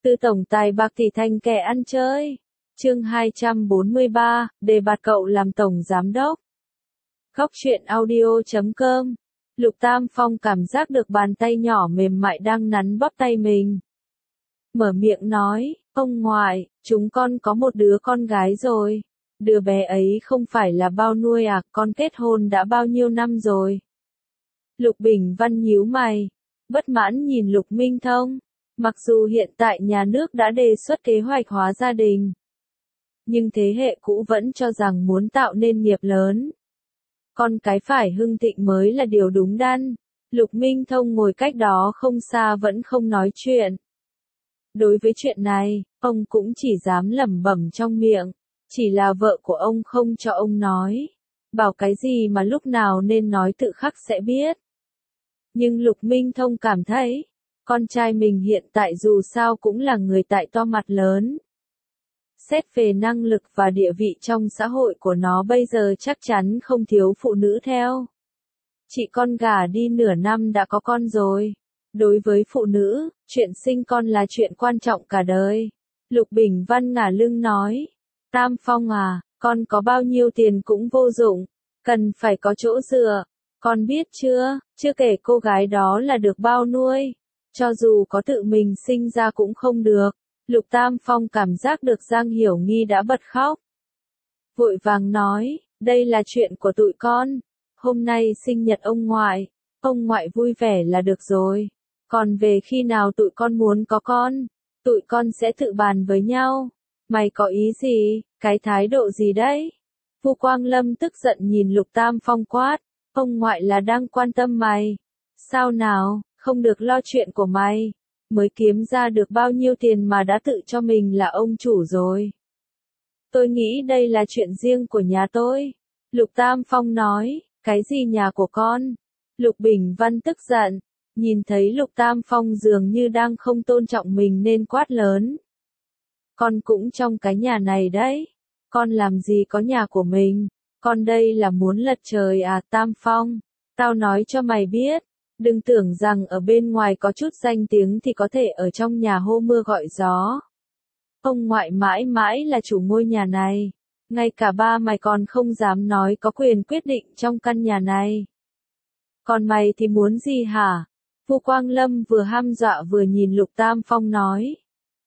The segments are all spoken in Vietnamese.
Từ tổng tài bạc tỷ thành kẻ ăn chơi. Chương 243, đề bạt cậu làm tổng giám đốc. Góc truyện audio.com. Lục Tam Phong cảm giác được bàn tay nhỏ mềm mại đang nắn bóp tay mình. Mở miệng nói, ông ngoại, chúng con có một đứa con gái rồi. Đứa bé ấy không phải là bao nuôi à, con kết hôn đã bao nhiêu năm rồi. Lục Bình Văn nhíu mày, bất mãn nhìn Lục Minh Thông. Mặc dù hiện tại nhà nước đã đề xuất kế hoạch hóa gia đình, nhưng thế hệ cũ vẫn cho rằng muốn tạo nên nghiệp lớn, con cái phải hưng thịnh mới là điều đúng đắn. Lục Minh Thông ngồi cách đó không xa vẫn không nói chuyện. Đối với chuyện này, ông cũng chỉ dám lẩm bẩm trong miệng, chỉ là vợ của ông không cho ông nói. Bảo cái gì mà lúc nào nên nói tự khắc sẽ biết. Nhưng Lục Minh Thông cảm thấy, con trai mình hiện tại dù sao cũng là người tại to mặt lớn. Xét về năng lực và địa vị trong xã hội của nó bây giờ chắc chắn không thiếu phụ nữ theo. Chị con gả đi nửa năm đã có con rồi. Đối với phụ nữ, chuyện sinh con là chuyện quan trọng cả đời. Lục Bình Văn ngả lưng nói. Tam Phong à, con có bao nhiêu tiền cũng vô dụng. Cần phải có chỗ dựa. Con biết chưa, chưa kể cô gái đó là được bao nuôi. Cho dù có tự mình sinh ra cũng không được. Lục Tam Phong cảm giác được Giang Hiểu Nghi đã bật khóc. Vội vàng nói, đây là chuyện của tụi con. Hôm nay sinh nhật ông ngoại vui vẻ là được rồi. Còn về khi nào tụi con muốn có con, tụi con sẽ tự bàn với nhau. Mày có ý gì, cái thái độ gì đấy? Vu Quang Lâm tức giận nhìn Lục Tam Phong quát, ông ngoại là đang quan tâm mày. Sao nào, không được lo chuyện của mày. Mới kiếm ra được bao nhiêu tiền mà đã tự cho mình là ông chủ rồi. Tôi nghĩ đây là chuyện riêng của nhà tôi. Lục Tam Phong nói, cái gì nhà của con? Lục Bình Văn tức giận, nhìn thấy Lục Tam Phong dường như đang không tôn trọng mình nên quát lớn. Con cũng trong cái nhà này đấy. Con làm gì có nhà của mình? Con đây là muốn lật trời à Tam Phong? Tao nói cho mày biết. Đừng tưởng rằng ở bên ngoài có chút danh tiếng thì có thể ở trong nhà hô mưa gọi gió. Ông ngoại mãi mãi là chủ ngôi nhà này. Ngay cả ba mày còn không dám nói có quyền quyết định trong căn nhà này. Còn mày thì muốn gì hả? Vu Quang Lâm vừa hăm dọa vừa nhìn Lục Tam Phong nói.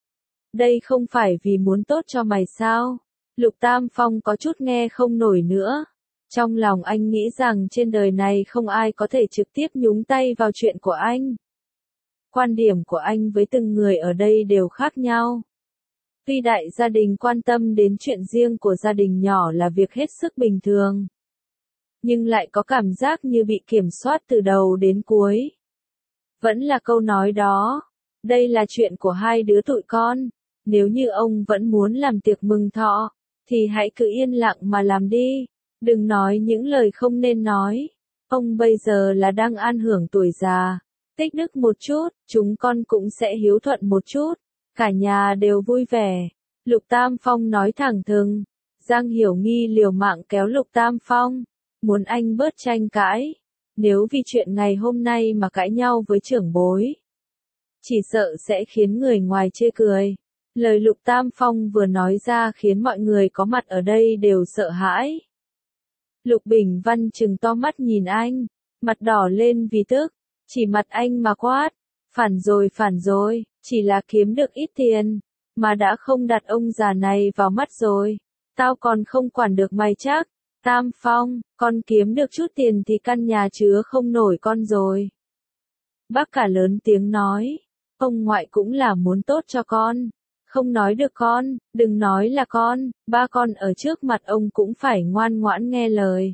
Đây không phải vì muốn tốt cho mày sao? Lục Tam Phong có chút nghe không nổi nữa. Trong lòng anh nghĩ rằng trên đời này không ai có thể trực tiếp nhúng tay vào chuyện của anh. Quan điểm của anh với từng người ở đây đều khác nhau. Tuy đại gia đình quan tâm đến chuyện riêng của gia đình nhỏ là việc hết sức bình thường. Nhưng lại có cảm giác như bị kiểm soát từ đầu đến cuối. Vẫn là câu nói đó. Đây là chuyện của hai đứa tụi con. Nếu như ông vẫn muốn làm tiệc mừng thọ, thì hãy cứ yên lặng mà làm đi. Đừng nói những lời không nên nói. Ông bây giờ là đang an hưởng tuổi già. Tích đức một chút, chúng con cũng sẽ hiếu thuận một chút. Cả nhà đều vui vẻ. Lục Tam Phong nói thẳng thừng. Giang Hiểu Nghi liều mạng kéo Lục Tam Phong. Muốn anh bớt tranh cãi. Nếu vì chuyện ngày hôm nay mà cãi nhau với trưởng bối, chỉ sợ sẽ khiến người ngoài chê cười. Lời Lục Tam Phong vừa nói ra khiến mọi người có mặt ở đây đều sợ hãi. Lục Bình Văn trừng to mắt nhìn anh, mặt đỏ lên vì tức, chỉ mặt anh mà quát, phản rồi, chỉ là kiếm được ít tiền, mà đã không đặt ông già này vào mắt rồi, tao còn không quản được mày chắc, Tam Phong, con kiếm được chút tiền thì căn nhà chứa không nổi con rồi. Bác cả lớn tiếng nói, ông ngoại cũng là muốn tốt cho con. Không nói được con, đừng nói là con, ba con ở trước mặt ông cũng phải ngoan ngoãn nghe lời.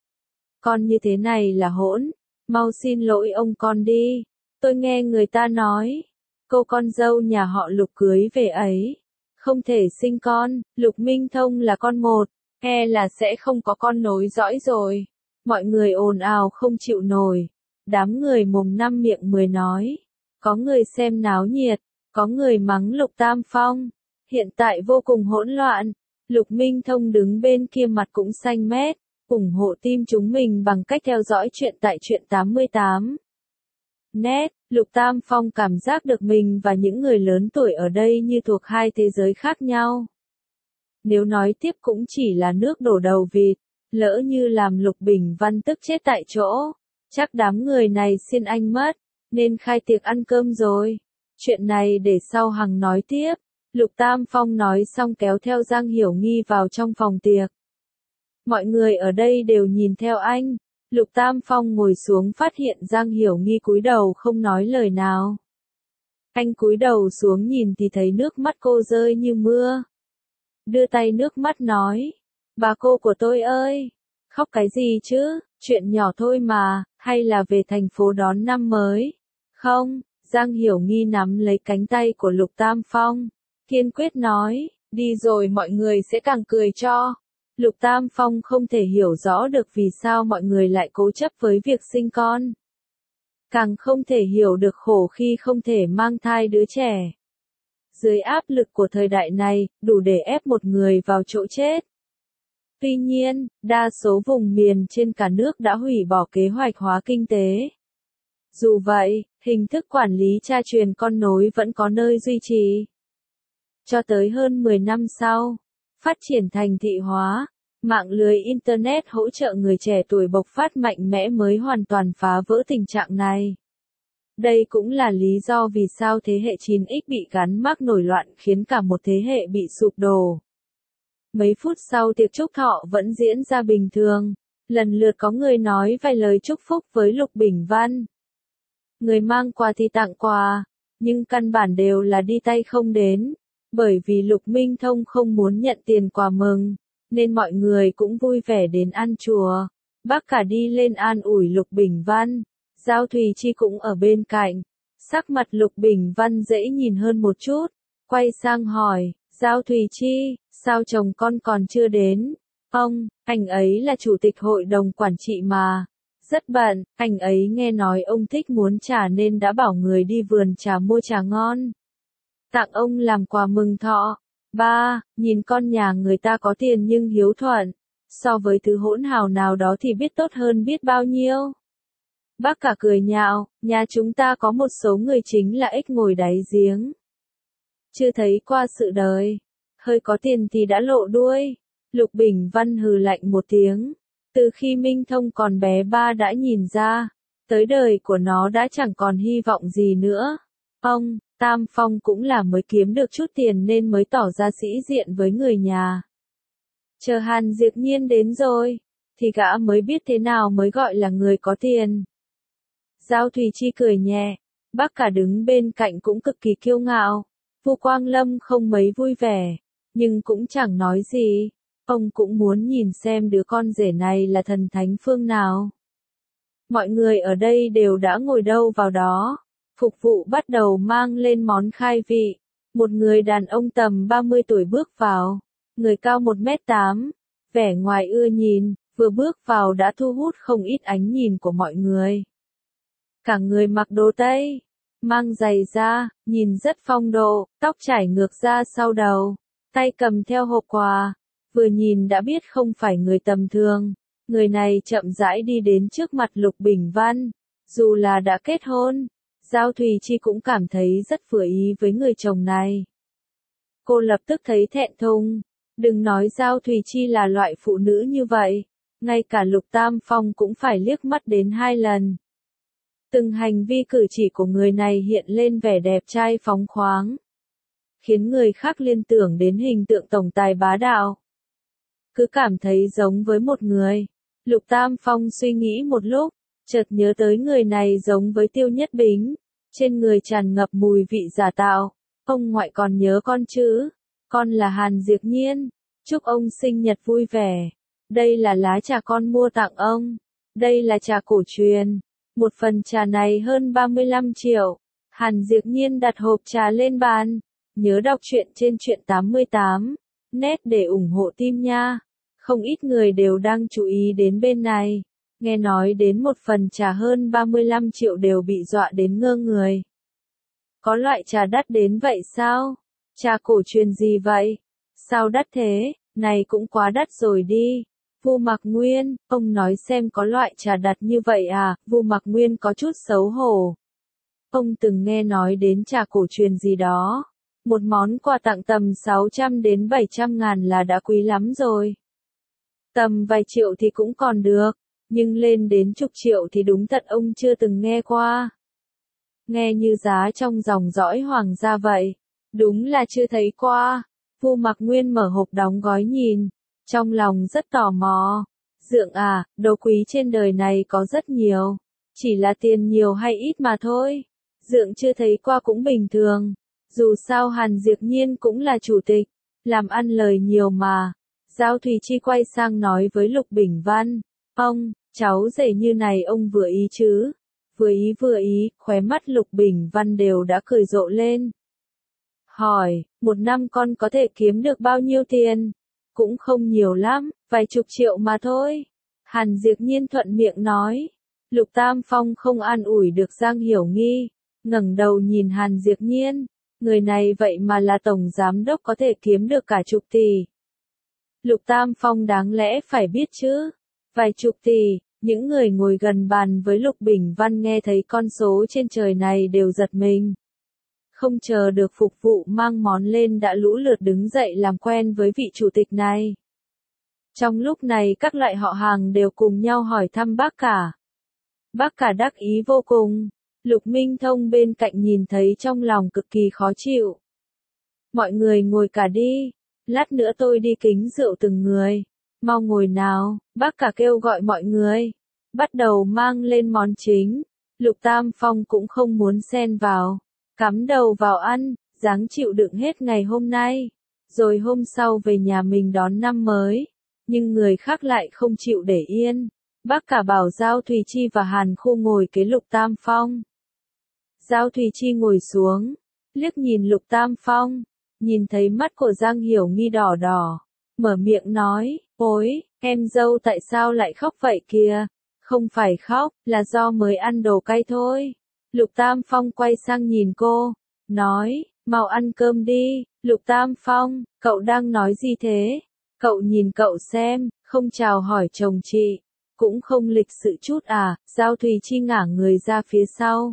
Con như thế này là hỗn, mau xin lỗi ông con đi. Tôi nghe người ta nói, cô con dâu nhà họ Lục cưới về ấy, không thể sinh con, Lục Minh Thông là con một, e là sẽ không có con nối dõi rồi. Mọi người ồn ào không chịu nổi, đám người mồm năm miệng mười nói, có người xem náo nhiệt. Có người mắng Lục Tam Phong, hiện tại vô cùng hỗn loạn. Lục Minh Thông đứng bên kia mặt cũng xanh mét, ủng hộ team chúng mình bằng cách theo dõi chuyện tại Truyện 88. Net Lục Tam Phong cảm giác được mình và những người lớn tuổi ở đây như thuộc hai thế giới khác nhau. Nếu nói tiếp cũng chỉ là nước đổ đầu vịt, lỡ như làm Lục Bình Văn tức chết tại chỗ, chắc đám người này xin anh mất, nên khai tiệc ăn cơm rồi. Chuyện này để sau Hằng nói tiếp. Lục Tam Phong nói xong kéo theo Giang Hiểu Nghi vào trong phòng tiệc. Mọi người ở đây đều nhìn theo anh. Lục Tam Phong ngồi xuống phát hiện Giang Hiểu Nghi cúi đầu không nói lời nào. Anh cúi đầu xuống nhìn thì thấy nước mắt cô rơi như mưa. Đưa tay nước mắt nói, bà cô của tôi ơi, khóc cái gì chứ, chuyện nhỏ thôi mà, hay là về thành phố đón năm mới? Không, Giang Hiểu Nghi nắm lấy cánh tay của Lục Tam Phong, kiên quyết nói, đi rồi mọi người sẽ càng cười cho. Lục Tam Phong không thể hiểu rõ được vì sao mọi người lại cố chấp với việc sinh con. Càng không thể hiểu được khổ khi không thể mang thai đứa trẻ. Dưới áp lực của thời đại này, đủ để ép một người vào chỗ chết. Tuy nhiên, đa số vùng miền trên cả nước đã hủy bỏ kế hoạch hóa kinh tế. Dù vậy, hình thức quản lý cha truyền con nối vẫn có nơi duy trì. Cho tới hơn 10 năm sau, phát triển thành thị hóa, mạng lưới Internet hỗ trợ người trẻ tuổi bộc phát mạnh mẽ mới hoàn toàn phá vỡ tình trạng này. Đây cũng là lý do vì sao thế hệ 9X bị gắn mác nổi loạn khiến cả một thế hệ bị sụp đổ. Mấy phút sau tiệc chúc thọ vẫn diễn ra bình thường, lần lượt có người nói vài lời chúc phúc với Lục Bình Văn. Người mang quà thì tặng quà, nhưng căn bản đều là đi tay không đến, bởi vì Lục Minh Thông không muốn nhận tiền quà mừng, nên mọi người cũng vui vẻ đến ăn chùa. Bác cả đi lên an ủi Lục Bình Văn. Giao Thùy Chi cũng ở bên cạnh. Sắc mặt Lục Bình Văn dễ nhìn hơn một chút. Quay sang hỏi, Giao Thùy Chi, sao chồng con còn chưa đến? Ông, anh ấy là chủ tịch hội đồng quản trị mà. Rất bận, anh ấy nghe nói ông thích muốn trà nên đã bảo người đi vườn trà mua trà ngon. Tặng ông làm quà mừng thọ. Ba, nhìn con nhà người ta có tiền nhưng hiếu thuận. So với thứ hỗn hào nào đó thì biết tốt hơn biết bao nhiêu. Bác cả cười nhạo, nhà chúng ta có một số người chính là ếch ngồi đáy giếng. Chưa thấy qua sự đời, hơi có tiền thì đã lộ đuôi. Lục Bình Văn hừ lạnh một tiếng. Từ khi Minh Thông còn bé ba đã nhìn ra, tới đời của nó đã chẳng còn hy vọng gì nữa. Ông, Tam Phong cũng là mới kiếm được chút tiền nên mới tỏ ra sĩ diện với người nhà. Chờ Hàn Diệp Nhiên đến rồi, thì gã mới biết thế nào mới gọi là người có tiền. Giao Thùy Chi cười nhẹ, bác cả đứng bên cạnh cũng cực kỳ kiêu ngạo. Vu Quang Lâm không mấy vui vẻ, nhưng cũng chẳng nói gì. Ông cũng muốn nhìn xem đứa con rể này là thần thánh phương nào. Mọi người ở đây đều đã ngồi đâu vào đó. Phục vụ bắt đầu mang lên món khai vị. Một người đàn ông tầm 30 tuổi bước vào. Người cao 1m8. Vẻ ngoài ưa nhìn, vừa bước vào đã thu hút không ít ánh nhìn của mọi người. Cả người mặc đồ Tây, mang giày da, nhìn rất phong độ, tóc trải ngược ra sau đầu, tay cầm theo hộp quà, vừa nhìn đã biết không phải người tầm thường. Người này chậm rãi đi đến trước mặt Lục Bình Văn, dù là đã kết hôn, Giao Thùy Chi cũng cảm thấy rất vừa ý với người chồng này. Cô lập tức thấy thẹn thùng, đừng nói Giao Thùy Chi là loại phụ nữ như vậy, ngay cả Lục Tam Phong cũng phải liếc mắt đến 2 lần. Từng hành vi cử chỉ của người này hiện lên vẻ đẹp trai phóng khoáng, khiến người khác liên tưởng đến hình tượng tổng tài bá đạo. Cứ cảm thấy giống với một người. Lục Tam Phong suy nghĩ một lúc, chợt nhớ tới người này giống với Tiêu Nhất Bính, trên người tràn ngập mùi vị giả tạo. Ông ngoại còn nhớ con chứ? Con là Hàn Diệp Nhiên, chúc ông sinh nhật vui vẻ. Đây là lá trà con mua tặng ông. Đây là trà cổ truyền. Một phần trà này hơn 35 triệu. Hàn Diệp Nhiên đặt hộp trà lên bàn. Nhớ đọc truyện trên truyện 88. Net để ủng hộ team nha. Không ít người đều đang chú ý đến bên này. Nghe nói đến một phần trà hơn 35 triệu đều bị dọa đến ngơ người. Có loại trà đắt đến vậy sao? Trà cổ truyền gì vậy? Sao đắt thế? Này cũng quá đắt rồi đi. Vu Mặc Nguyên, ông nói xem có loại trà đắt như vậy à? Vu Mặc Nguyên có chút xấu hổ. Ông từng nghe nói đến trà cổ truyền gì đó. Một món quà tặng tầm 600 đến 700 ngàn là đã quý lắm rồi. Tầm vài triệu thì cũng còn được, nhưng lên đến chục triệu thì đúng thật ông chưa từng nghe qua. Nghe như giá trong dòng dõi hoàng gia vậy. Đúng là chưa thấy qua. Vu Mặc Nguyên mở hộp đóng gói nhìn, trong lòng rất tò mò. Dượng à, đồ quý trên đời này có rất nhiều, chỉ là tiền nhiều hay ít mà thôi. Dượng chưa thấy qua cũng bình thường, dù sao Hàn Diệp Nhiên cũng là chủ tịch, làm ăn lời nhiều mà. Giao Thùy Chi quay sang nói với Lục Bình Văn, ông, cháu rể như này ông vừa ý chứ? Vừa ý, khóe mắt Lục Bình Văn đều đã cười rộ lên. Hỏi, một năm con có thể kiếm được bao nhiêu tiền? Cũng không nhiều lắm, vài chục triệu mà thôi. Hàn Diệp Nhiên thuận miệng nói. Lục Tam Phong không an ủi được Giang Hiểu Nghi, ngẩng đầu nhìn Hàn Diệp Nhiên, người này vậy mà là tổng giám đốc có thể kiếm được cả chục tỷ. Lục Tam Phong đáng lẽ phải biết chứ, vài chục tỷ. Những người ngồi gần bàn với Lục Bình Văn nghe thấy con số trên trời này đều giật mình. Không chờ được phục vụ mang món lên đã lũ lượt đứng dậy làm quen với vị chủ tịch này. Trong lúc này các loại họ hàng đều cùng nhau hỏi thăm bác cả. Bác cả đắc ý vô cùng. Lục Minh Thông bên cạnh nhìn thấy trong lòng cực kỳ khó chịu. Mọi người ngồi cả đi, lát nữa tôi đi kính rượu từng người. Mau ngồi nào, bác cả kêu gọi mọi người. Bắt đầu mang lên món chính. Lục Tam Phong cũng không muốn xen vào. Cắm đầu vào ăn, dáng chịu đựng hết ngày hôm nay. Rồi hôm sau về nhà mình đón năm mới. Nhưng người khác lại không chịu để yên. Bác cả bảo Giao Thùy Chi và Hàn Khu ngồi kế Lục Tam Phong. Giao Thùy Chi ngồi xuống, liếc nhìn Lục Tam Phong. Nhìn thấy mắt của Giang Hiểu Nghi đỏ đỏ. Mở miệng nói, ôi, em dâu tại sao lại khóc vậy kìa? Không phải khóc, là do mới ăn đồ cay thôi. Lục Tam Phong quay sang nhìn cô, nói, mau ăn cơm đi. Lục Tam Phong, cậu đang nói gì thế? Cậu nhìn cậu xem, không chào hỏi chồng chị, cũng không lịch sự chút à? Giao Thùy Chi ngả người ra phía sau.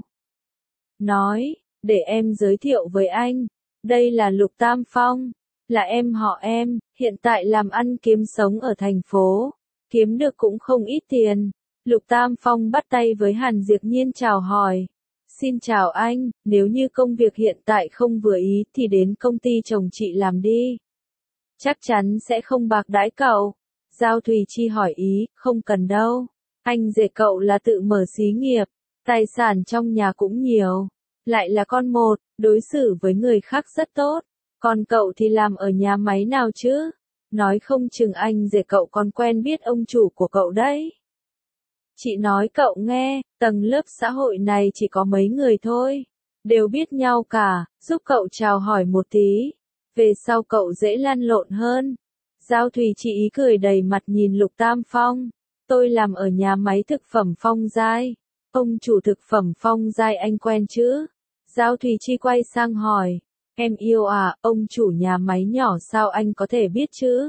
Nói, để em giới thiệu với anh, đây là Lục Tam Phong, là em họ em, hiện tại làm ăn kiếm sống ở thành phố, kiếm được cũng không ít tiền. Lục Tam Phong bắt tay với Hàn Diệp Nhiên chào hỏi. Xin chào anh, nếu như công việc hiện tại không vừa ý thì đến công ty chồng chị làm đi. Chắc chắn sẽ không bạc đãi cậu. Giao Thùy Chi hỏi ý, không cần đâu. Anh rể cậu là tự mở xí nghiệp, tài sản trong nhà cũng nhiều. Lại là con một, đối xử với người khác rất tốt. Còn cậu thì làm ở nhà máy nào chứ? Nói không chừng anh rể cậu còn quen biết ông chủ của cậu đấy. Chị nói cậu nghe, tầng lớp xã hội này chỉ có mấy người thôi. Đều biết nhau cả, giúp cậu chào hỏi một tí. Về sau cậu dễ lăn lộn hơn. Giao Thùy Chi ý cười đầy mặt nhìn Lục Tam Phong. Tôi làm ở nhà máy thực phẩm Phong Giai. Ông chủ thực phẩm Phong Giai anh quen chứ? Giao Thùy Chi quay sang hỏi. Em yêu à, ông chủ nhà máy nhỏ sao anh có thể biết chứ?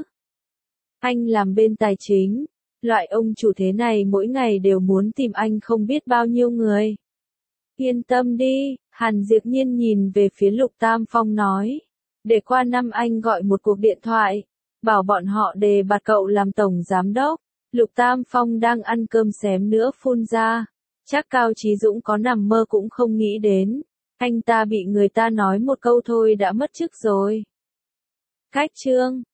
Anh làm bên tài chính. Loại ông chủ thế này mỗi ngày đều muốn tìm anh không biết bao nhiêu người. Yên tâm đi, Hàn Diệp Nhiên nhìn về phía Lục Tam Phong nói. Để qua năm anh gọi một cuộc điện thoại, bảo bọn họ đề bạt cậu làm tổng giám đốc. Lục Tam Phong đang ăn cơm xém nữa phun ra. Chắc Cao Chí Dũng có nằm mơ cũng không nghĩ đến. Anh ta bị người ta nói một câu thôi đã mất chức rồi. Cách chương